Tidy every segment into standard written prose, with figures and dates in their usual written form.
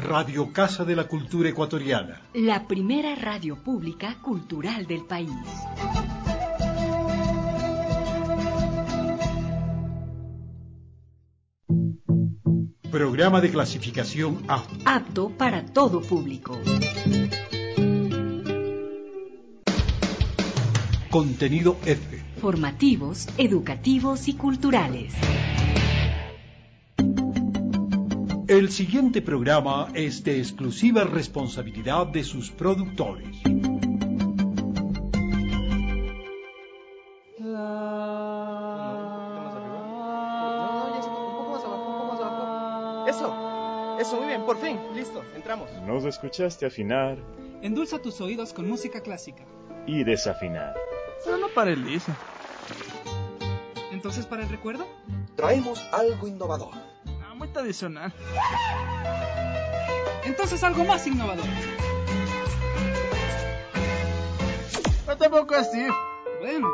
Radio Casa de la Cultura Ecuatoriana. La primera radio pública cultural del país. Programa de clasificación A. Apto para todo público. Contenido F. Formativos, educativos y culturales. El siguiente programa es de exclusiva responsabilidad de sus productores. Eso, muy bien, por fin, listo, entramos. ¿Nos escuchaste afinar? Endulza tus oídos con música clásica. Y desafinar. Solo para el Lisa. ¿Entonces para el recuerdo? Traemos algo innovador. Muy tradicional. Entonces algo más innovador. No tampoco así. Bueno.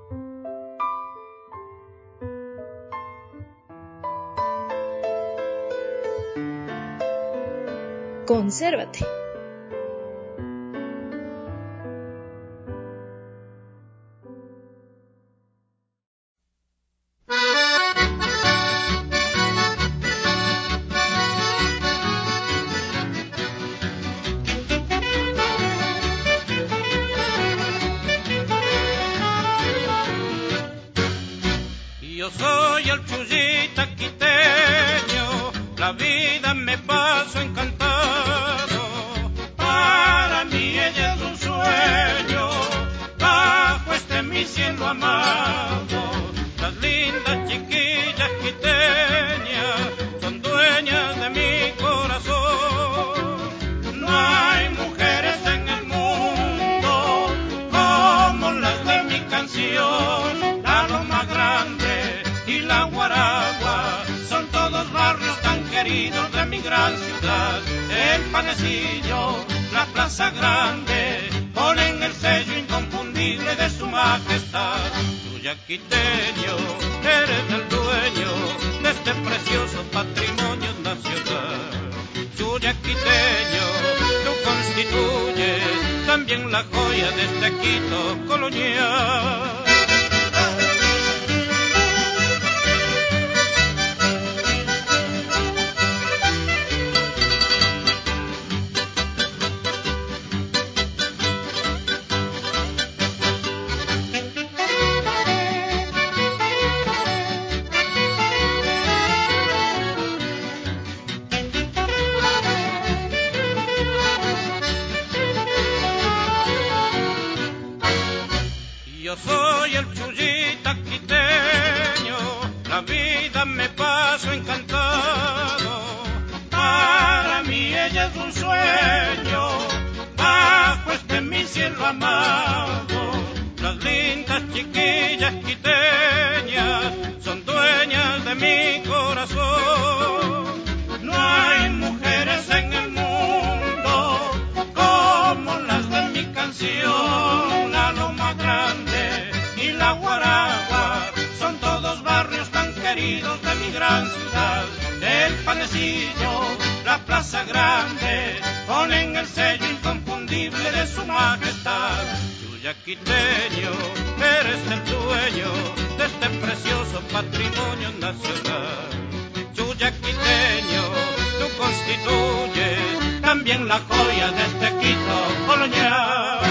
Consérvate. Yo soy el chullita quiteño, la vida me paso encantado. Para mí ella es un sueño, bajo este mi cielo amado. Las lindas chiquillas quiteñas son dueñas de mi corazón. No hay mujeres en el mundo como las de mi canción. La Loma Grande y la Guaragua son todos barrios tan queridos de mi gran ciudad. El Panecillo, la Plaza Grande, ponen el sello inconfundible de su majestad. Tú, yaquiteño, eres el dueño de este precioso patrimonio nacional. Tú, yaquiteño, tú constituyes también la joya de este Quito colonial. Yo soy el chullita quiteño, la vida me paso encantado. Para mí ella es un sueño, bajo este mi cielo amado. Las lindas chiquillas quiteñas son dueñas de mi corazón. No hay mujeres en el mundo como las de mi canción. La Loma Grande y la Guaragua son todos barrios tan queridos de mi gran ciudad. El Panecillo, la Plaza Grande, ponen el sello inconfundible de su majestad. Tú, yaquiteño, eres el dueño de este precioso patrimonio nacional. Tú, yaquiteño, tú constituyes también la joya de este Quito colonial.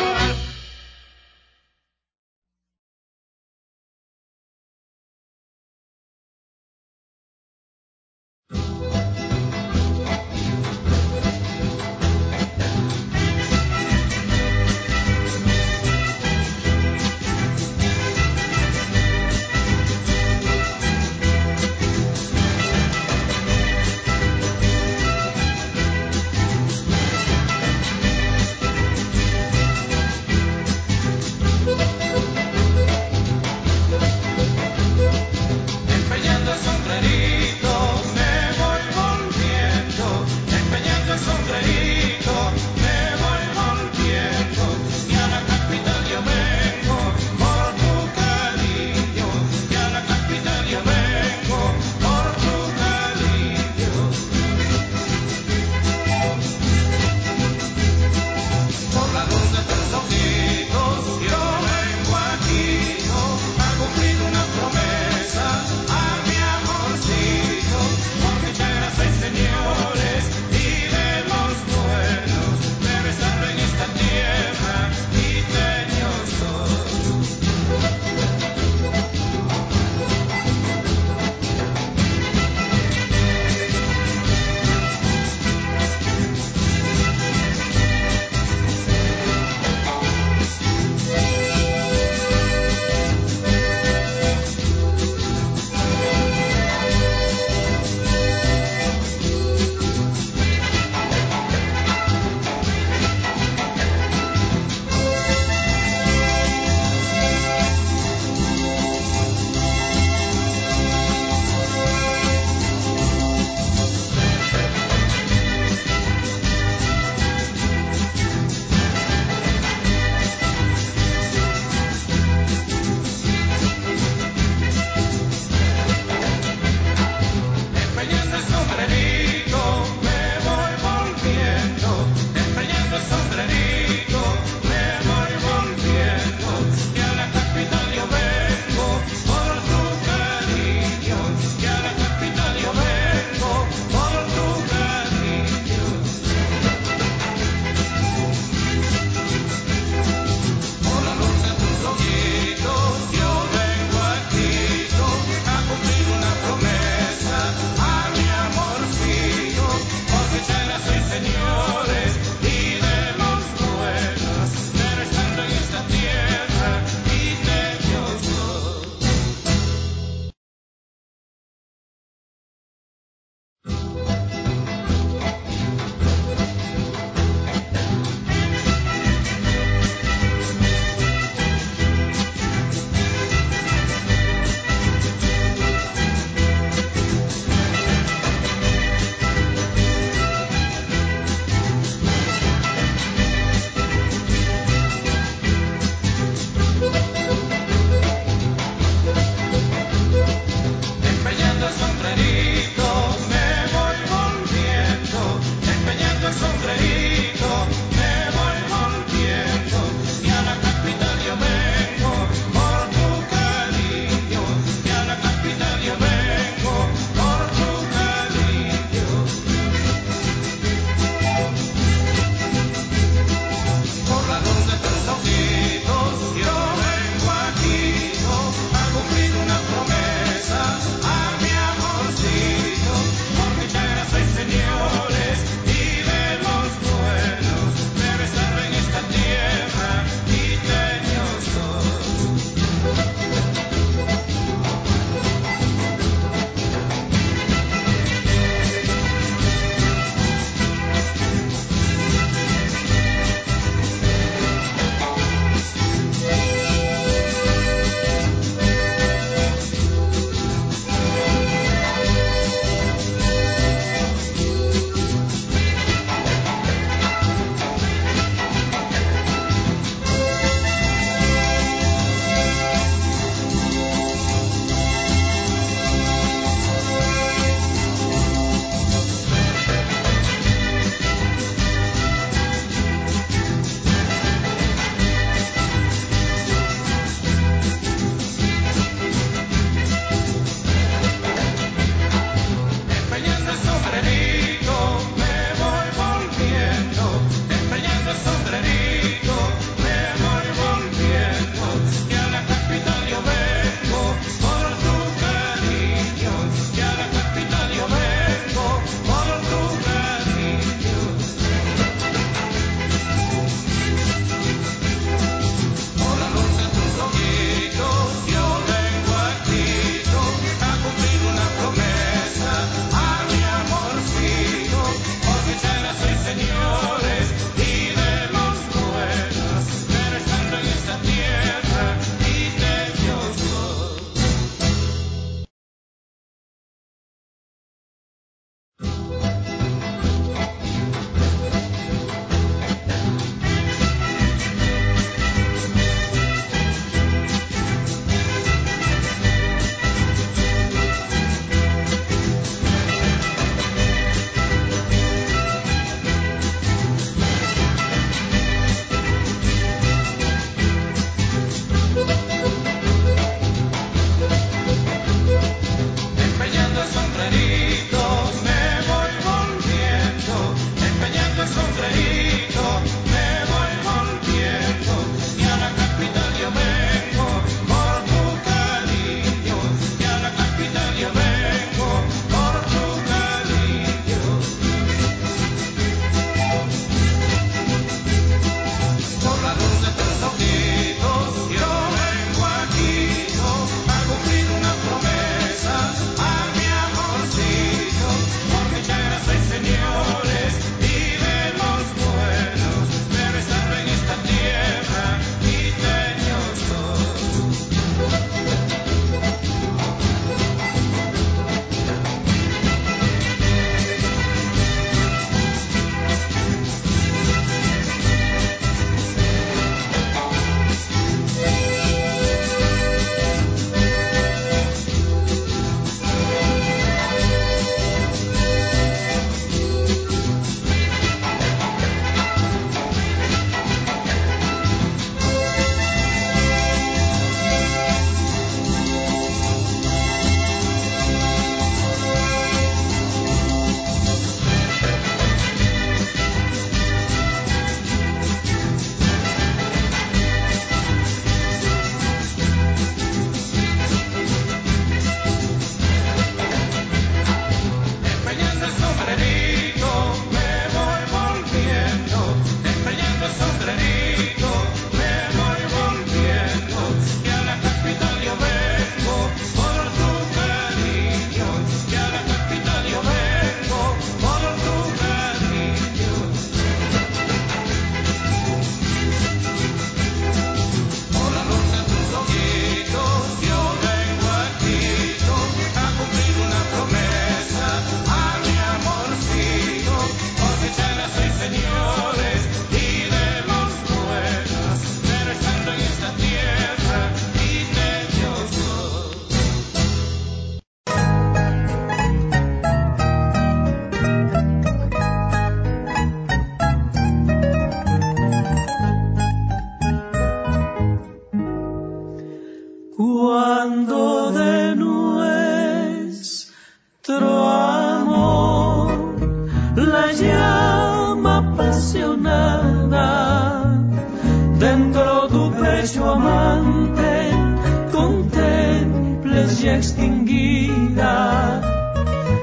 extinguida, ya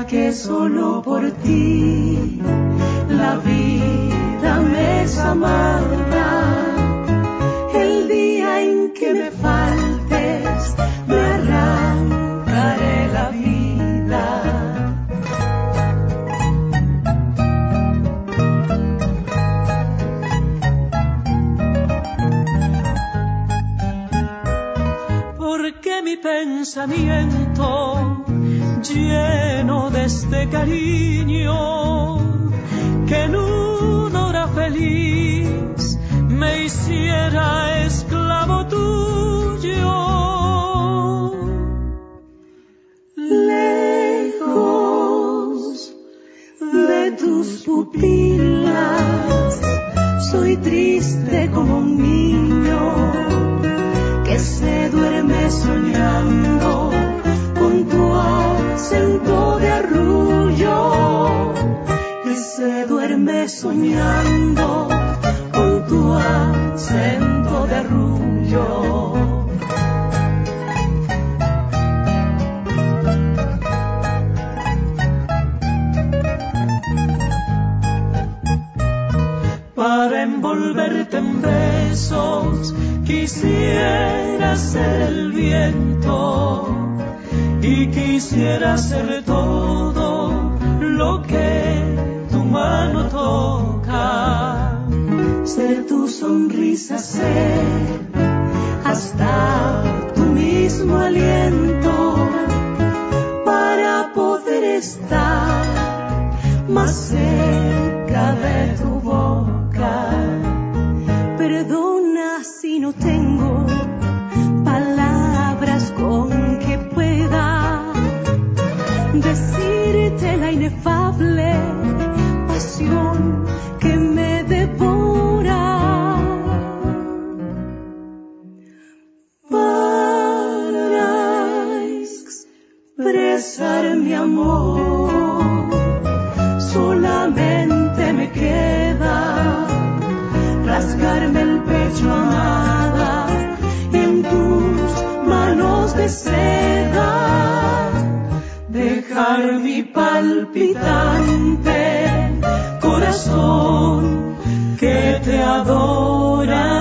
día que solo por ti la vida me es amarga, el día en que me faltes me arrancaré la vida. Porque mi pensamiento lleno de este cariño que en una hora feliz me hiciera esclavo tuyo. Lejos de tus pupilas soy triste como un niño que se duerme soñando con tu acento de arrullo, que se duerme soñando con tu acento de arrullo. Para envolverte en besos quisiera ser el viento y quisiera ser todo lo que tu mano toca, ser tu sonrisa, ser hasta tu mismo aliento, para poder estar más cerca de tu boca. Perdona si no tengo palabras con que pueda decirte la inefable pasión que me devora. Para expresar mi amor solamente me queda rasgarme el pecho, amada, y en tus manos de seda dejar mi palpitante corazón que te adora.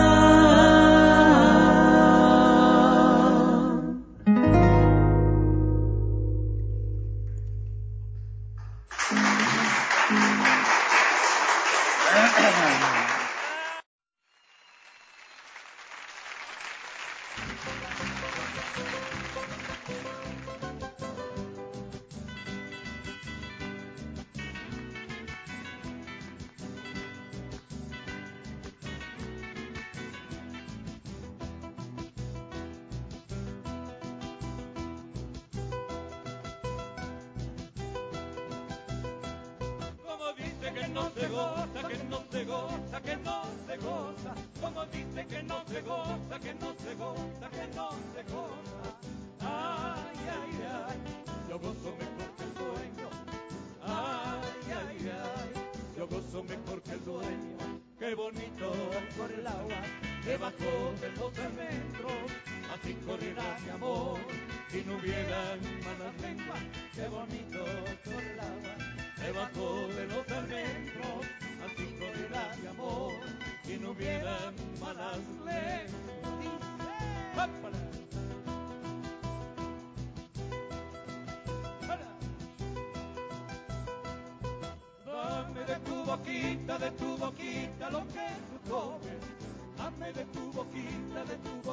De tu boquita lo que tú comes, dame de tu boquita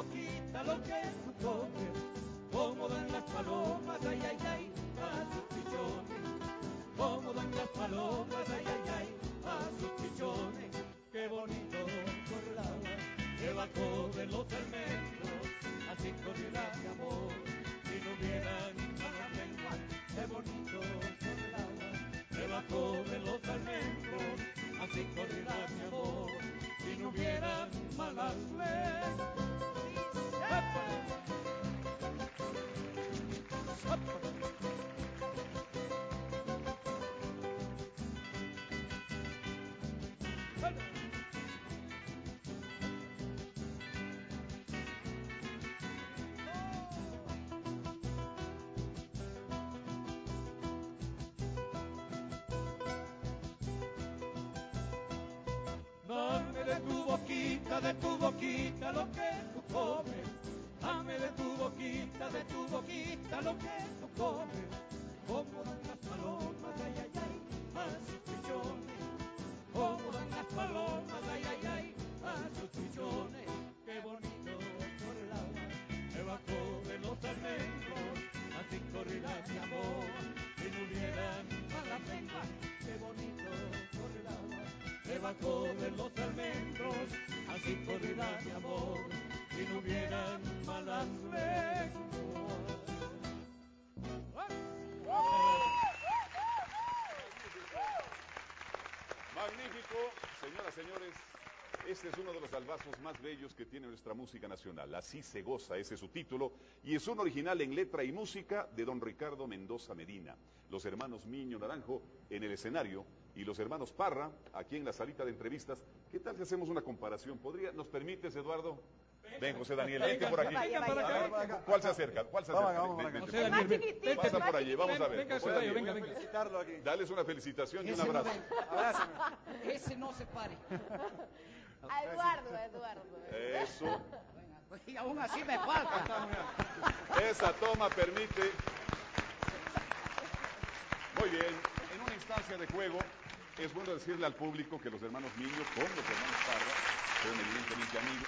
lo que tú comes, como dan las palomas, ay, ay, ay, a sus pichones, como dan las palomas, ay, ay, ay, a sus pichones, qué bonito por el agua, debajo de los almendros, así corriera mi amor, si no hubieran malas lenguas, qué bonito por el agua, debajo de los almendros, así corriera mi amor, si no hubieran malas lenguas. de tu boquita lo que tú comes. Dame de tu boquita lo que tú comes. Como dan las palomas, ay, ay, ay, a sus pichones. Como dan las palomas, ay, ay, ay, a sus pichones. Qué bonito por el agua, debajo de los almendros, así correrá mi amor, si no hubieran malas lenguas. Qué bonito por el agua, debajo de los almendros, así correrá mi amor, si no hubieran malas lenguas. Magnífico, señoras, señores. Este es uno de los albazos más bellos que tiene nuestra música nacional. Así se goza, ese es su título, y es un original en letra y música de don Ricardo Mendoza Medina. Los hermanos Miño Naranjo en el escenario y los hermanos Parra aquí en la salita de entrevistas. ¿Qué tal si hacemos una comparación? ¿Nos permites, Eduardo? Ven, José Daniel, vente por aquí. ¿Cuál se acerca? José Daniel, pasa por allí, vamos a ver. Venga. Dales una felicitación y un abrazo. Abrázame. Ese no se pare. A Eduardo. Eso. Y aún así me falta. Esa toma permite. Muy bien, en una instancia de juego es bueno decirle al público que los hermanos Miño con los hermanos Parra son evidentemente amigos.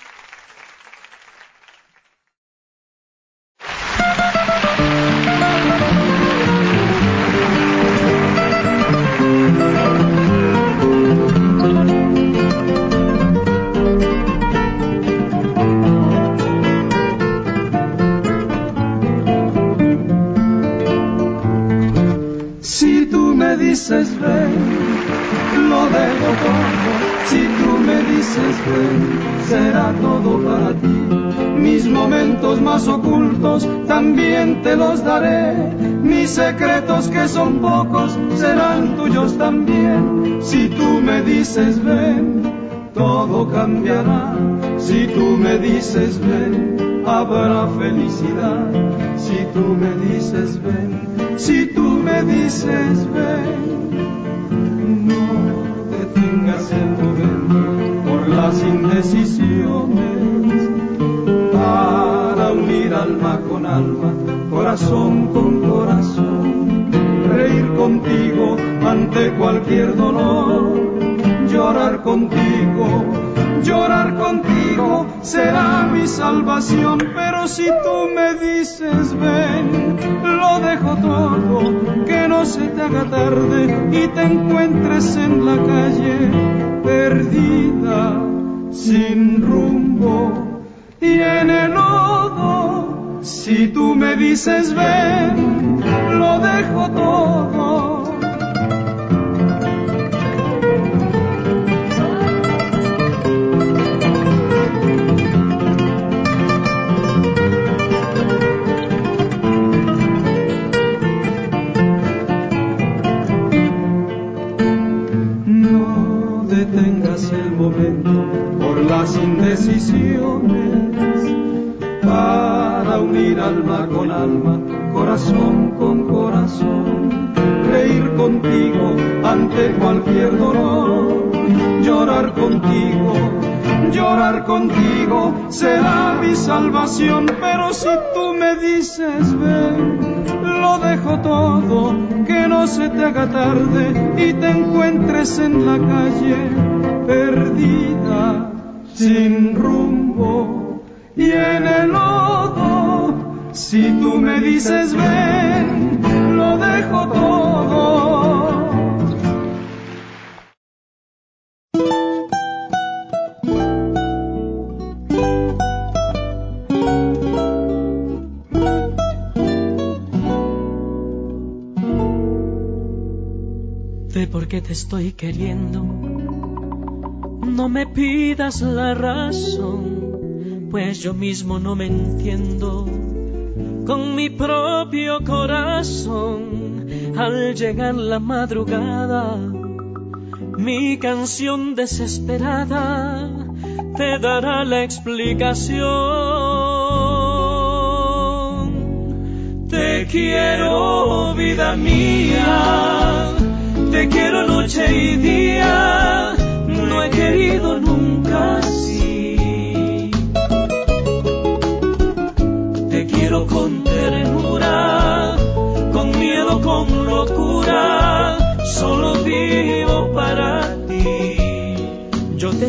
Dices ven, lo dejo todo. Si tú me dices ven, será todo para ti. Mis momentos más ocultos también te los daré. Mis secretos que son pocos serán tuyos también. Si tú me dices ven, todo cambiará. Si tú me dices ven, habrá felicidad. Si tú me dices ven, si tú me dices ven, no detengas el momento por las indecisiones, para unir alma con alma, corazón con corazón, reír contigo ante cualquier dolor, llorar contigo será mi salvación. Pero si tú me dices ven, lo dejo todo, que no se te haga tarde y te encuentres en la calle perdida, sin rumbo y en el lodo. Si tú me dices ven, lo dejo todo. Por las indecisiones, para unir alma con alma, corazón con corazón, reír contigo ante cualquier dolor, llorar contigo será mi salvación. Pero si tú me dices ven, lo dejo todo, que no se te haga tarde y te encuentres en la calle perdida, sin rumbo y en el lodo. Si tú me dices ven, lo dejo todo. De por qué te estoy queriendo, no me pidas la razón, pues yo mismo no me entiendo con mi propio corazón. Al llegar la madrugada, mi canción desesperada te dará la explicación. Te quiero, vida mía, te quiero noche y día. No he querido nunca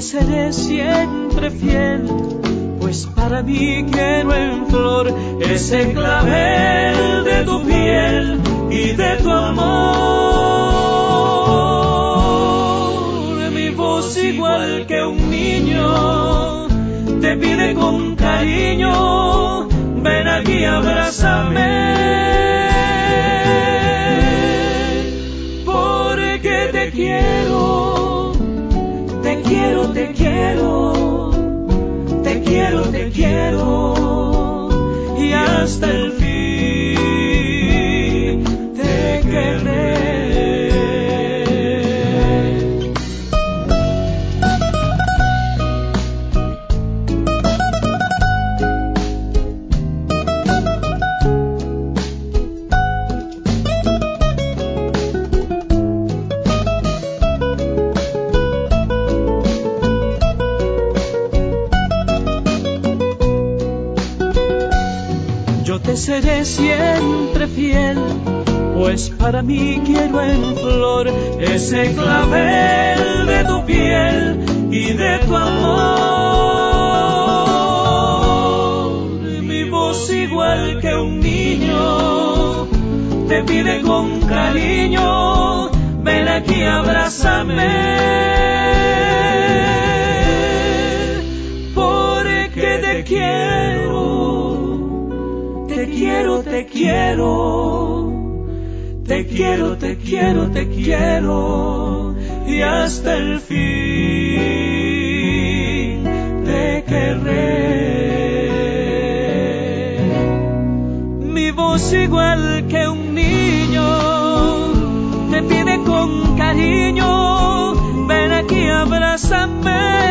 seré siempre fiel, pues para mí quiero en flor ese clavel de tu piel y de tu amor. Mi voz igual que un niño te pide con cariño, ven aquí, abrázame, porque te quiero, te quiero, te quiero, te quiero, te quiero, y hasta el fin te querré. Te seré siempre fiel, pues para mí quiero en flor ese clavel de tu piel y de tu amor. Mi voz igual que un niño te pide con cariño, ven aquí, abrázame, porque te quiero. Te quiero, te quiero, te quiero, te quiero, te quiero, y hasta el fin te querré. Mi voz igual que un niño te pide con cariño, ven aquí, abrázame,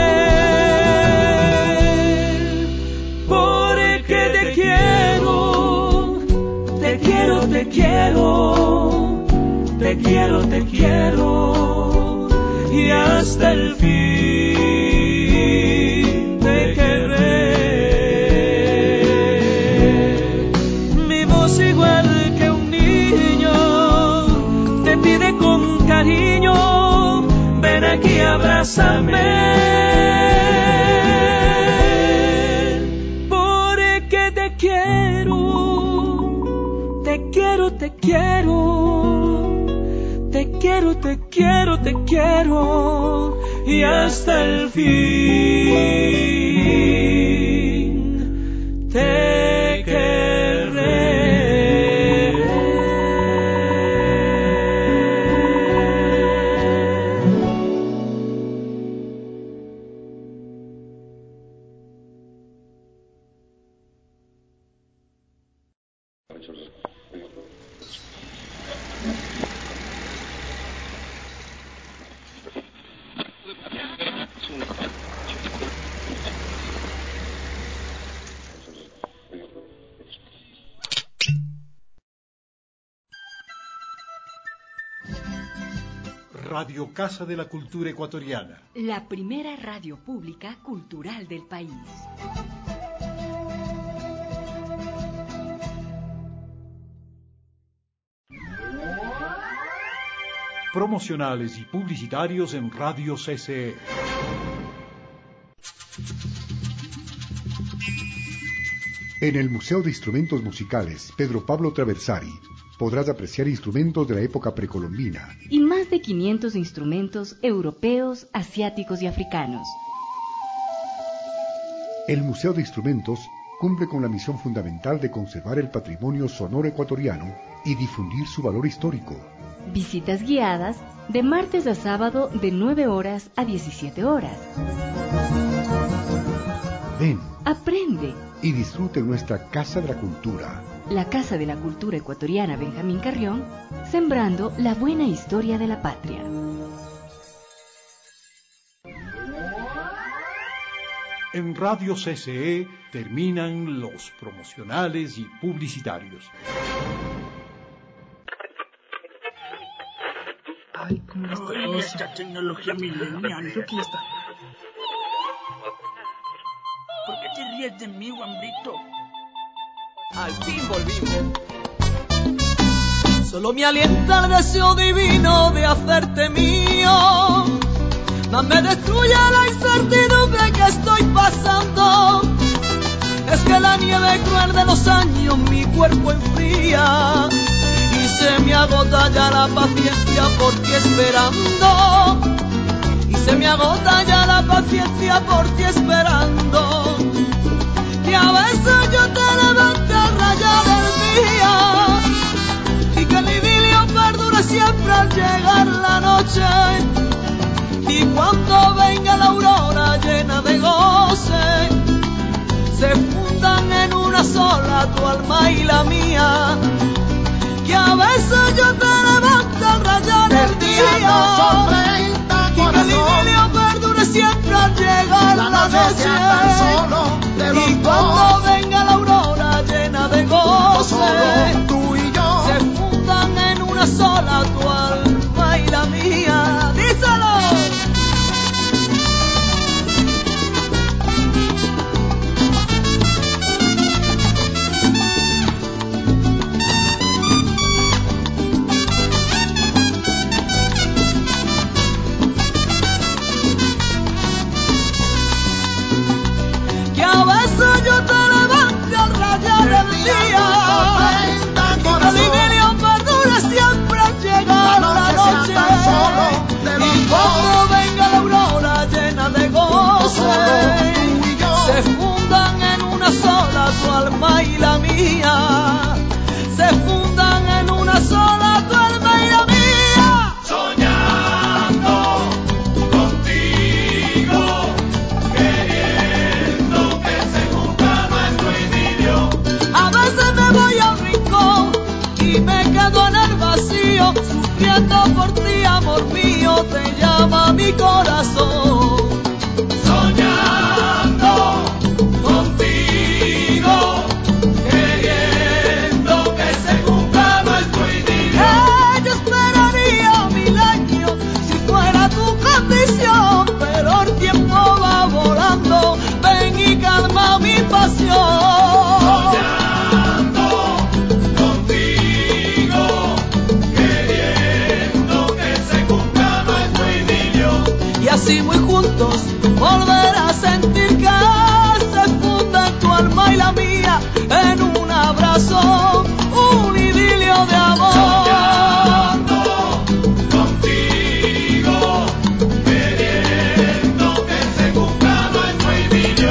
te quiero, te quiero, te quiero, y hasta el fin te querré. Mi voz igual que un niño te pide con cariño, ven aquí, abrázame, porque te quiero. Te quiero, te quiero, te quiero, te quiero, te quiero, y hasta el fin te querré. Radio Casa de la Cultura Ecuatoriana. La primera radio pública cultural del país. Promocionales y publicitarios en Radio CCE. En el Museo de Instrumentos Musicales Pedro Pablo Traversari podrás apreciar instrumentos de la época precolombina y más de 500 instrumentos europeos, asiáticos y africanos. El Museo de Instrumentos cumple con la misión fundamental de conservar el patrimonio sonoro ecuatoriano y difundir su valor histórico. Visitas guiadas de martes a sábado de 9 horas a 17 horas. Ven, aprende y disfrute nuestra Casa de la Cultura. La Casa de la Cultura Ecuatoriana Benjamín Carrión, sembrando la buena historia de la patria. En Radio CCE terminan los promocionales y publicitarios. Ay, ¿cómo está? Ay, esta tecnología milenial. ¿Qué está? ¿Por qué te ríes de mí, Guambrito? Al fin volvimos. Solo me alienta el deseo divino de hacerte mío. Mas me destruye la incertidumbre que estoy pasando. Es que la nieve cruel de los años mi cuerpo enfría y se me agota ya la paciencia por ti esperando. Y se me agota ya la paciencia por ti esperando. Y a veces yo te levanto a rayar el día y que el idilio perdure siempre al llegar la noche. Y cuando venga la aurora llena de goce, se fundan en una sola tu alma y la mía. Que a veces yo te levanto a rayar el día y que el idilio perdure siempre al llegar la noche. Y cuando venga la aurora llena de goce, tú y yo se fundan en una sola tu alma y la mía. ¡Díselo! Yo te levanto a rayar el día y que el idilio perdure siempre al llegar la noche. Y cuando venga la aurora llena de goce, se fundan en una sola tu alma y la mía. Se fundan en una sola tu alma y la mía. Soñando contigo, queriendo que se cumpla nuestro idilio. A veces me voy a un rincón y me quedo en el vacío, sufriendo por ti, amor mío, te llama mi corazón. Soñando contigo, queriendo que se cumpla nuestro idilio. Yo esperaría 1000 años si fuera tu condición, pero el tiempo va volando, ven y calma mi pasión. Y así muy juntos volver a sentir que se fundan tu alma y la mía en un abrazo, un idilio de amor. Soñando contigo, queriendo que se cumpla nuestro idilio.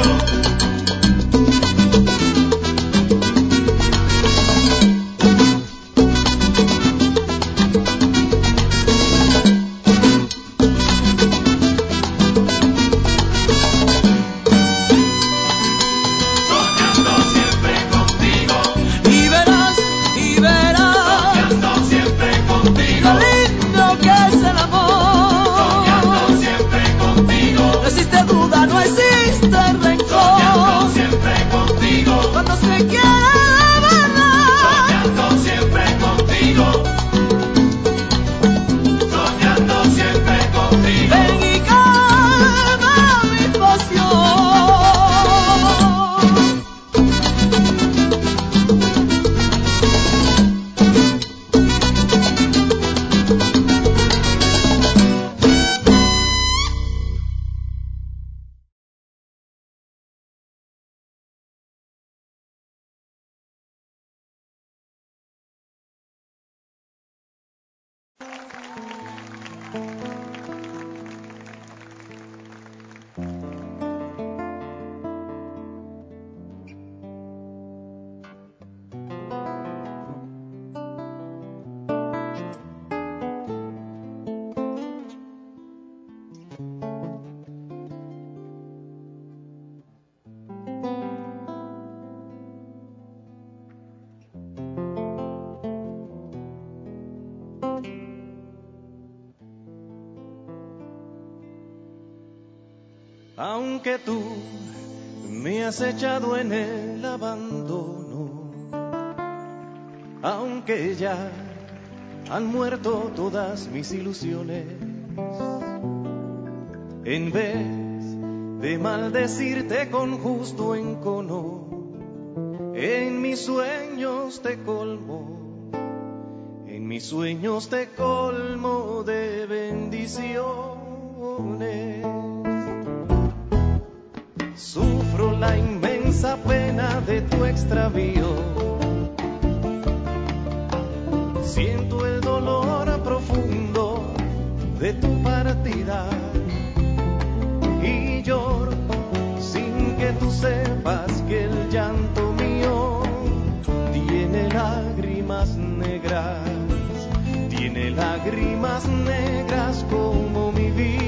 Aunque tú me has echado en el abandono, aunque ya han muerto todas mis ilusiones, en vez de maldecirte con justo encono, en mis sueños te colmo, en mis sueños te colmo de bendición. Sufro la inmensa pena de tu extravío. Siento el dolor profundo de tu partida y lloro sin que tú sepas que el llanto mío tiene lágrimas negras como mi vida.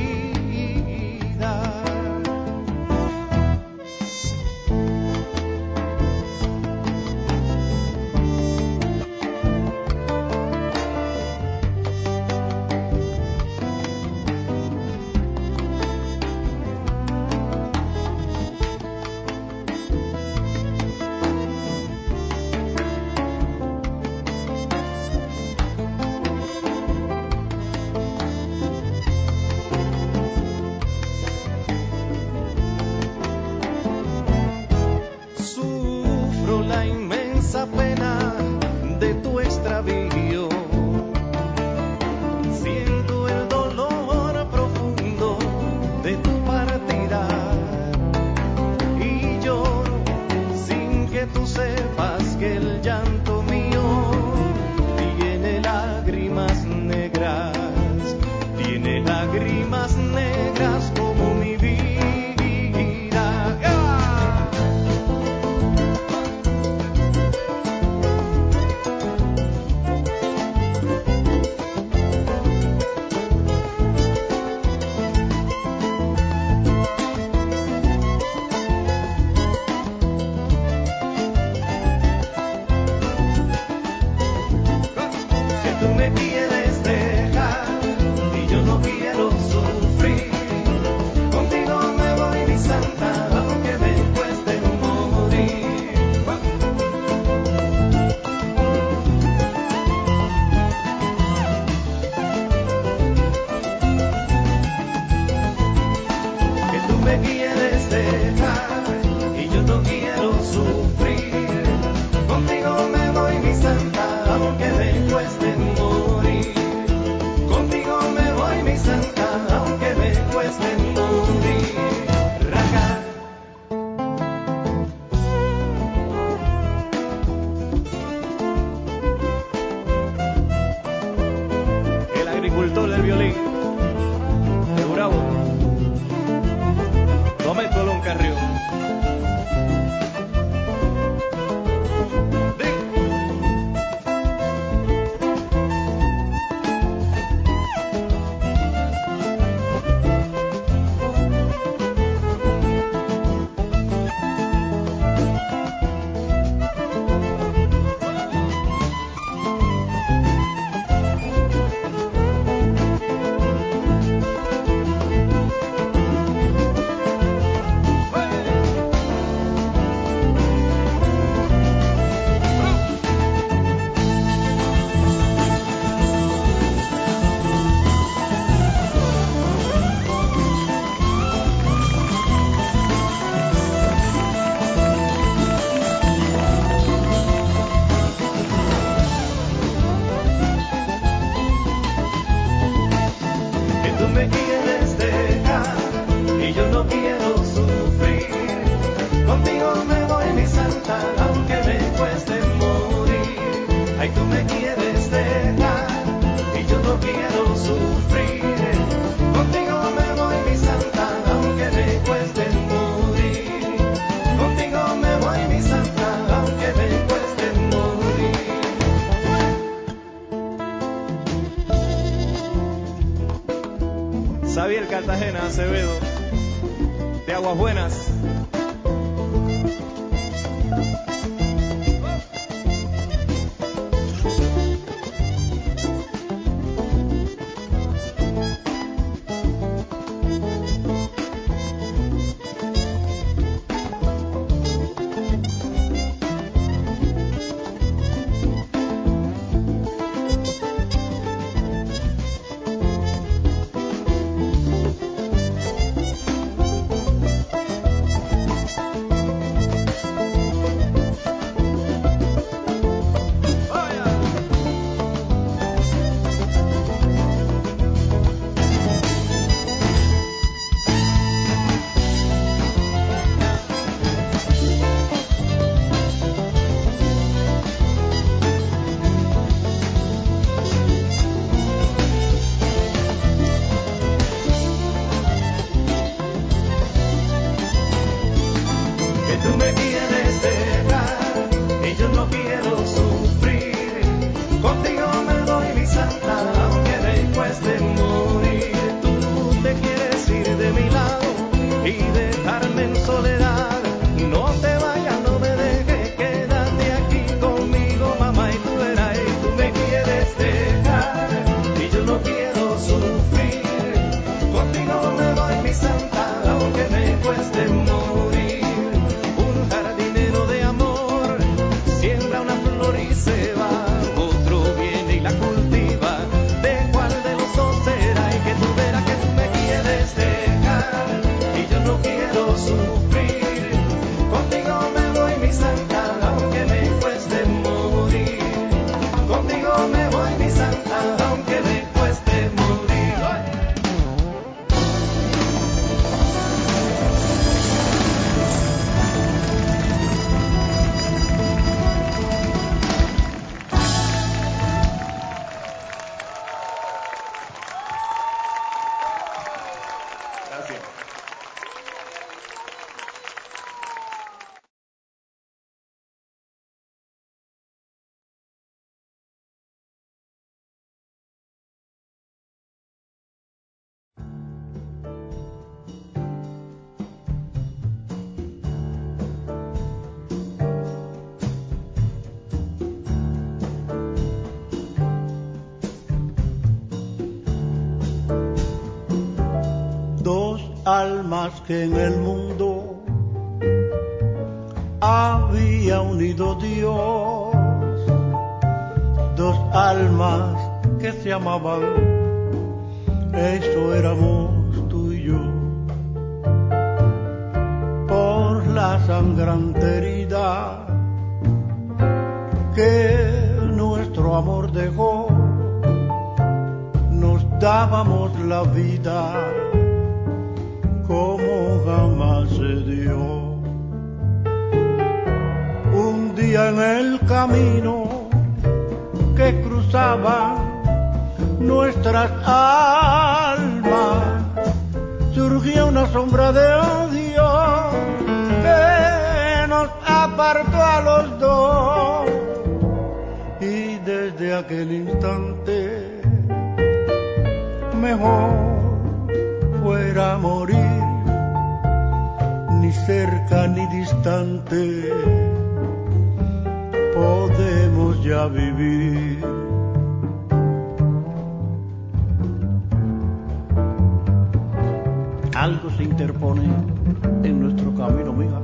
Xavier Cartagena Acevedo, de Aguas Buenas. Contigo me voy, mi santa, aunque me cueste morir. Un jardinero de amor siembra una flor y se va. Otro viene y la cultiva. ¿De cuál de los dos será? Y que tú verás que tú me quieres dejar y yo no quiero sufrir. Contigo me voy, mi santa, aunque me cueste morir. Contigo me voy, mi santa, aunque me cueste morir. Gracias. Dos almas que en el mundo había unido Dios, dos almas que se amaban, eso éramos tú y yo. Por la sangrante herida que nuestro amor dejó, nos dábamos la vida como jamás se dio. Un día en el camino que cruzaban nuestras almas, surgió una sombra de odio que nos apartó a los dos. Y desde aquel instante mejor fuera morir, ni cerca ni distante, podemos ya vivir. Algo se interpone en nuestro camino, mija.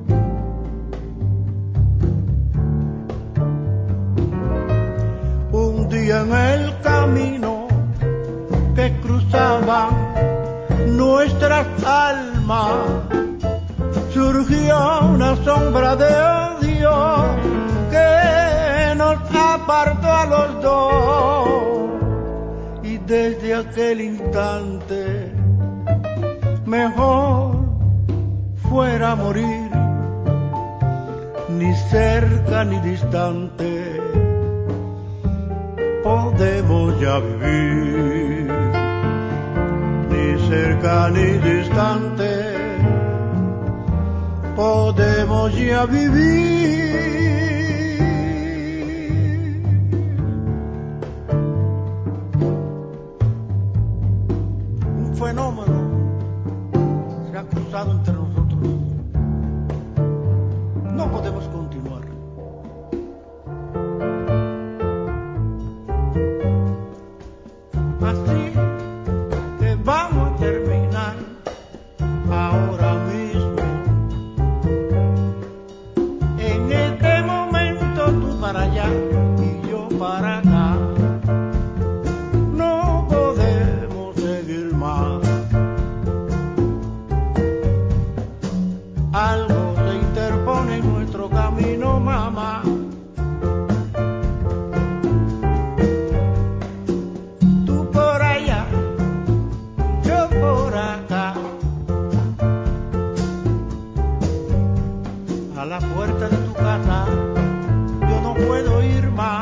Un día en el camino que cruzaban nuestras almas, surgió una sombra de odio que nos apartó a los dos. Y desde aquel instante mejor fuera morir, ni cerca ni distante, podemos ya vivir. Ni cerca ni distante, podemos ya vivir. Un fenómeno se ha cruzado entre nosotros. No podemos continuar. Así que vamos a terminar ahora mismo. En este momento tú para allá y yo para acá. No podemos seguir más. Algo se interpone en nuestro camino, mamá. Tú por allá, yo por acá. A la puerta de tu casa yo no puedo ir más.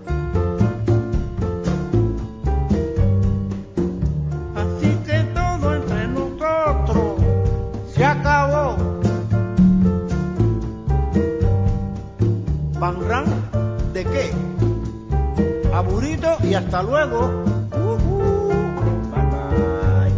Así que todo entre nosotros se acabó. ¿Panrán de qué? Aburrito y hasta luego. Bye bye.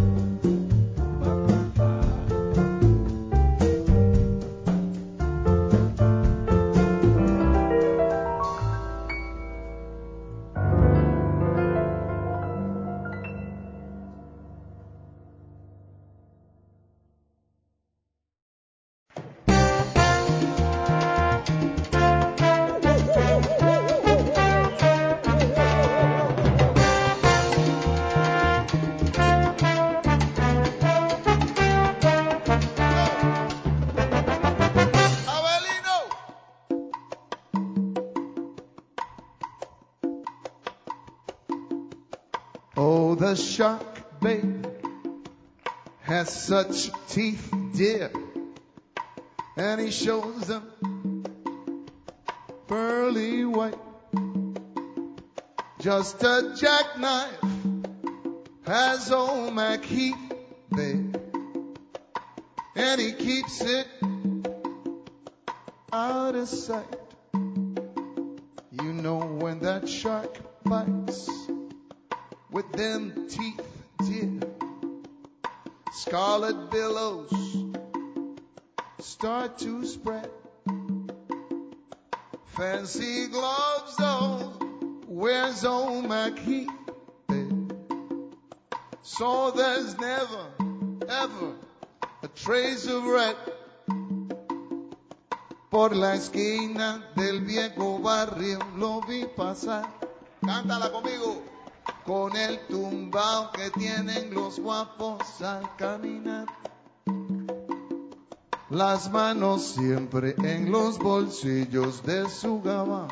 Oh, the shark, babe, has such teeth, dear, and he shows them pearly white. Just a jackknife has old MacHeath, babe, and he keeps it out of sight. You know when that shark bites with them teeth, dear, scarlet billows start to spread. Fancy gloves, oh, where's old MacHeath, babe? So there's never, ever a trace of red. Por la esquina del viejo barrio lo vi pasar. Cántala conmigo. Con el tumbao que tienen los guapos al caminar. Las manos siempre en los bolsillos de su gabán.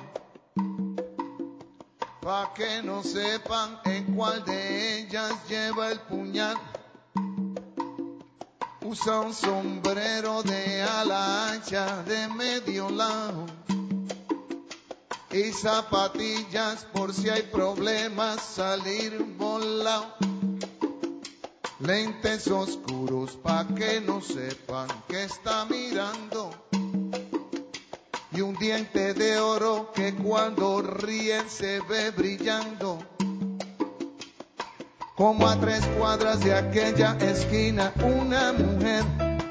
Pa' que no sepan en cuál de ellas lleva el puñal. Usa un sombrero de ala ancha de medio lado y zapatillas por si hay problemas salir volado. Lentes oscuros pa' que no sepan que está mirando y un diente de oro que cuando ríen se ve brillando. Como a 3 cuadras de aquella esquina una mujer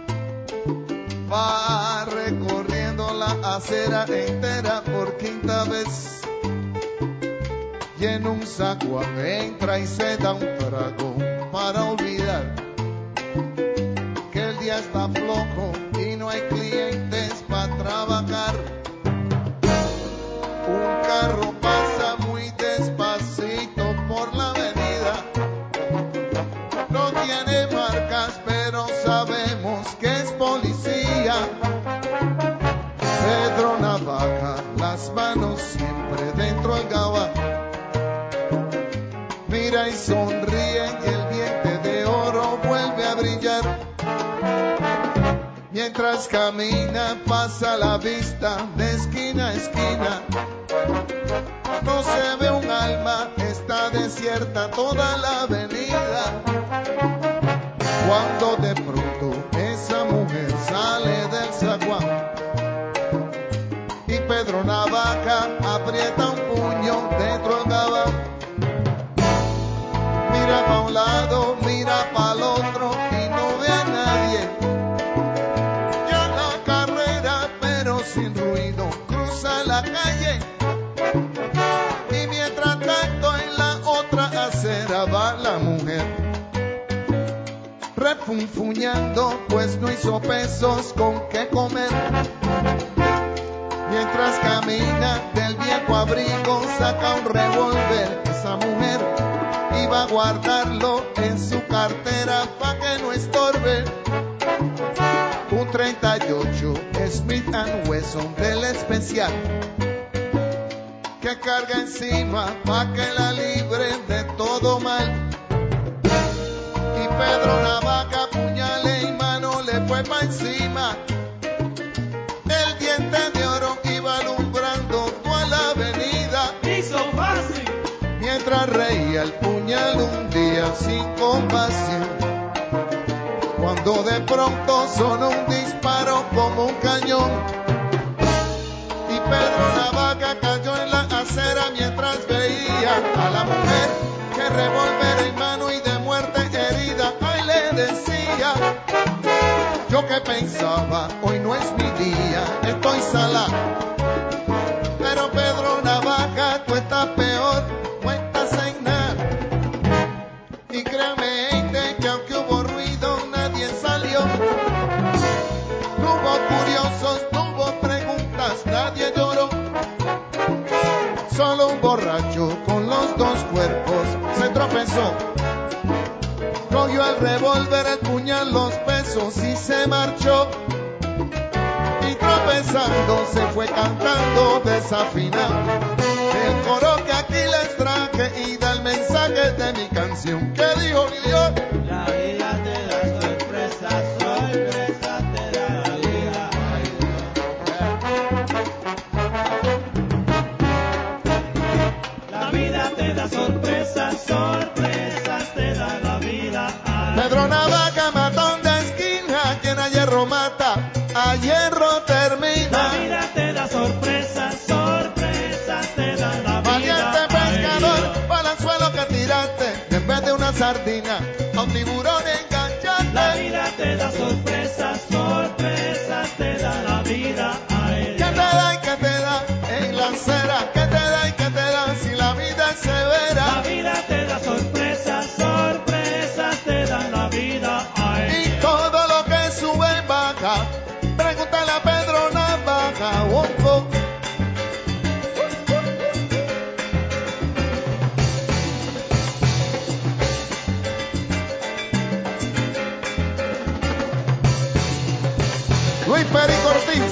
va recorriendo la acera entera por 5ª vez y en un zaguán entra y se da un trago para olvidar que el día está flojo y no hay clientes para trabajar. Un carro pasa muy despacito por la avenida. No tiene marcas, pero sabemos que es policía. Pedro Navaja, las manos siempre dentro del gabán. Mira y sonríe y el diente de oro vuelve a brillar. Mientras camina pasa la vista de esquina a esquina. No se ve un alma, está desierta toda la avenida. Cuando de pronto esa mujer sale del zaguán y Pedro Navaja aprieta un puño dentro del gabán. Mira pa' un lado, mira pa' el otro y no ve a nadie. Ya la carrera, pero sin ruido, cruza la calle. Y mientras tanto en la otra acera va la mujer, refunfuñando, pues no hizo pesos con qué comer. Mientras camina del viejo abrigo saca un revólver. Esa mujer iba a guardarlo en su cartera pa' que no estorbe. Un 38 Smith & Wesson del especial que carga encima pa' que la libre de todo mal. Y Pedro Navaja, puñale y mano le fue pa' encima. El diente de oro iba alumbrando toda la avenida. Hizo fácil. Mientras reía el puñal un día sin compasión. Cuando de pronto sonó un disparo como un cañón. Y Pedro Navaja cayó en la acera mientras veía a la mujer que revólver en mano y de muerte herida. Ay, le decía, yo que pensaba, hoy no es mi día, estoy salado. Pero Pedro Navaja, tú estás peor, no estás en nada. Y créame, gente, que aunque hubo ruido, nadie salió. No hubo curiosos, no hubo preguntas, nadie lloró. Solo un borracho con los 2 cuerpos se tropezó. Cogió el revólver, el puñal, los pesos y se marchó. Y tropezando se fue cantando desafinado el coro que aquí les traje y da el mensaje de mi canción. canción que dijo Lidión. La vida te da sorpresas, sorpresas te da la vida. La vida te da sorpresas, sorpresas te da la vida. Pedro Navaja, matón de esquina, quien a hierro mata, a hierro termina. La vida te da sorpresas, sorpresas te da la vida. Valiente pescador, balanzuelo que tiraste, en vez de una sardina, a un tiburón enganchaste. La vida te da sorpresas, sorpresas te da la vida. ¿Qué te da y qué te da en la acera? ¿Qué te da y qué te da si la vida es severa? La vida te da sorpresas, sorpresas te da la vida. Y todo lo que sube y baja, pregúntale a Pedro Navaja. Luis Perico Ortiz.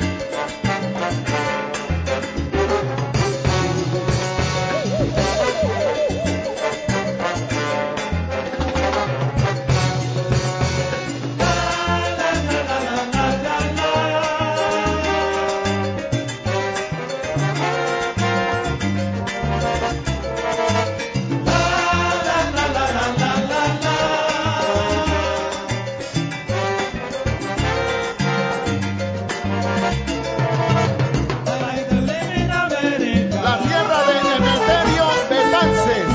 La tierra de Emeterio Betances.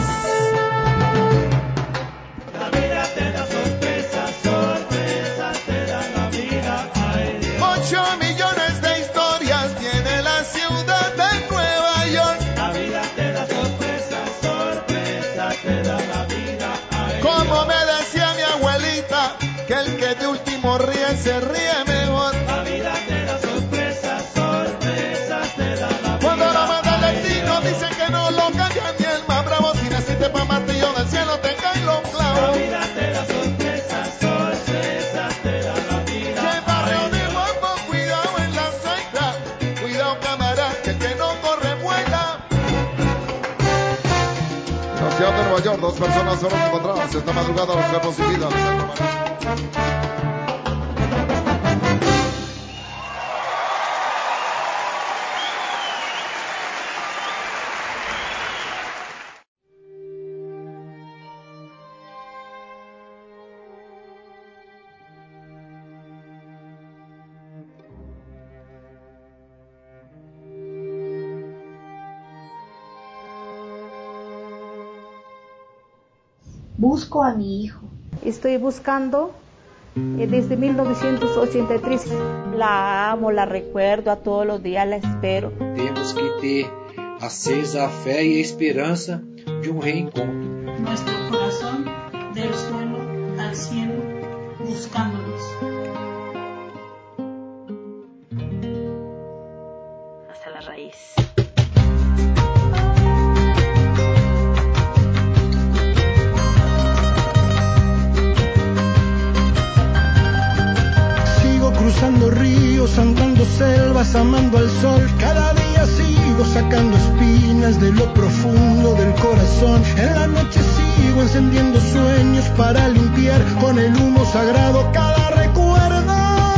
La vida te da sorpresas, sorpresas te da la vida. 8 millones de historias tiene la ciudad de Nueva York. La vida te da sorpresas, sorpresas te da la vida. Como me decía mi abuelita, que el que de último ríe se ríe mejor. La vida te da sorpresas, sorpresas te da la vida. Cuando la manda el destino dicen que no lo cambia ni el más bravo. Si naciste pa' martillo del cielo te caen los clavos. La vida te da sorpresas, sorpresas te da la vida. Que barrio de guapo, cuidado en la ceja. Cuidado camarada, que el que no corre vuela. En la ciudad de Nueva York, 2 personas fueron encontradas esta madrugada los cuerpos sin vida. Busco a mi hijo. Estoy buscando desde 1983. La amo, la recuerdo, a todos los días la espero. Temos que ter acesa a fé e a esperança de um reencontro. Nuestro corazón del suelo al cielo buscándonos. Hasta la raíz. Cruzando ríos, andando selvas, amando al sol. Cada día sigo sacando espinas de lo profundo del corazón. En la noche sigo encendiendo sueños para limpiar con el humo sagrado cada recuerdo.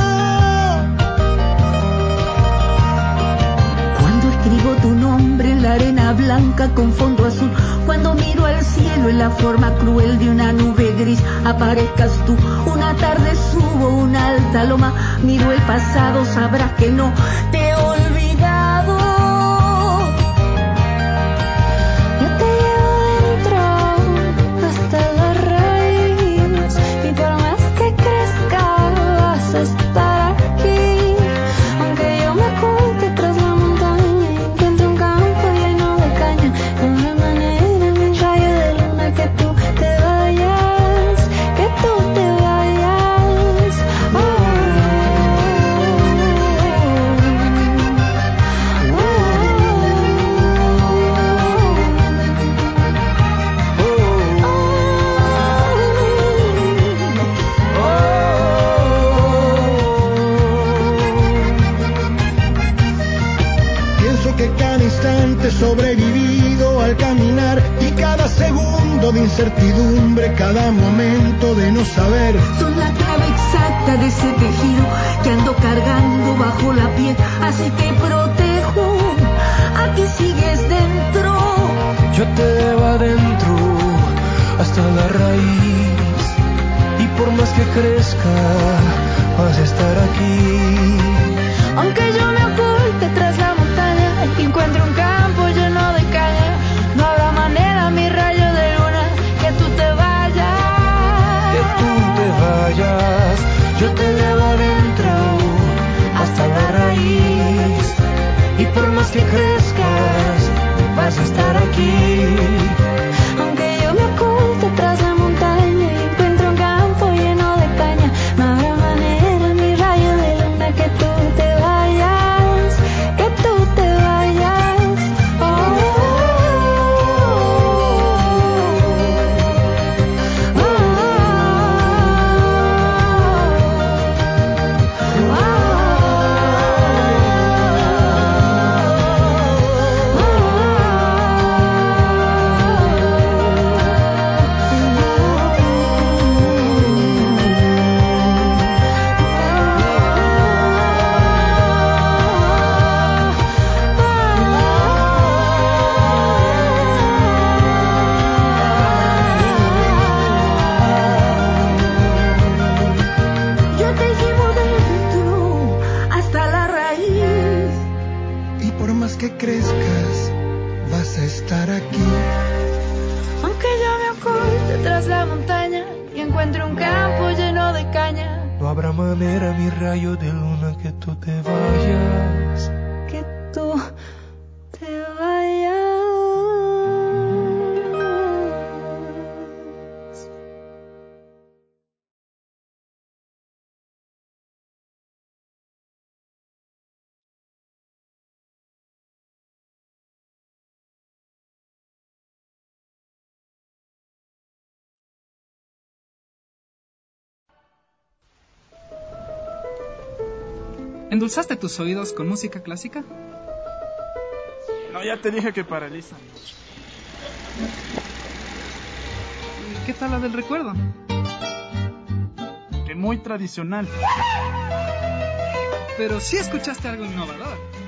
Cuando escribo tu nombre en la arena blanca con fondo azul, cuando miro al cielo en la forma cruel de una nube gris, aparezcas tú. Una tarde subo una alta loma, miro el pasado, sabrás que no te he olvidado. Yo te llevo dentro hasta la raíz, y por más que crezca vas a estar aquí. Aunque yo me oculte tras la montaña y encuentre un campo lleno de caña, no habrá manera en un rayo de luna que tú te vayas, que tú te vayas. incertidumbre, cada momento de no saber. Son la clave exacta de ese tejido que ando cargando bajo la piel, así te protejo, aquí sigues dentro. Yo te llevo adentro hasta la raíz, y por más que crezca vas a estar aquí. Aunque yo me oculte tras la montaña y encuentre un campo lleno de caña, no habrá manera, mi rayo de luna, que tú te vayas. Que tú te vayas, yo te llevo adentro hasta la raíz, y por más que crezcas vas a estar aquí. Aunque yo me oculte tras la montaña y encuentre un campo lleno de caña, no habrá manera, mi rayo de luna, que tú te vayas, que tú te vayas. Yo te llevo dentro hasta la raíz, Y por más que crezcas, vas a estar aquí. aunque yo me oculte tras la montaña y encuentre un campo lleno de caña, No habrá manera, mi rayo de luna, que tú te vayas. que tú te vayas. ¿Endulzaste tus oídos con música clásica? No, ya te dije que paraliza. ¿Y qué tal la del recuerdo? Que muy tradicional. Pero sí escuchaste algo innovador.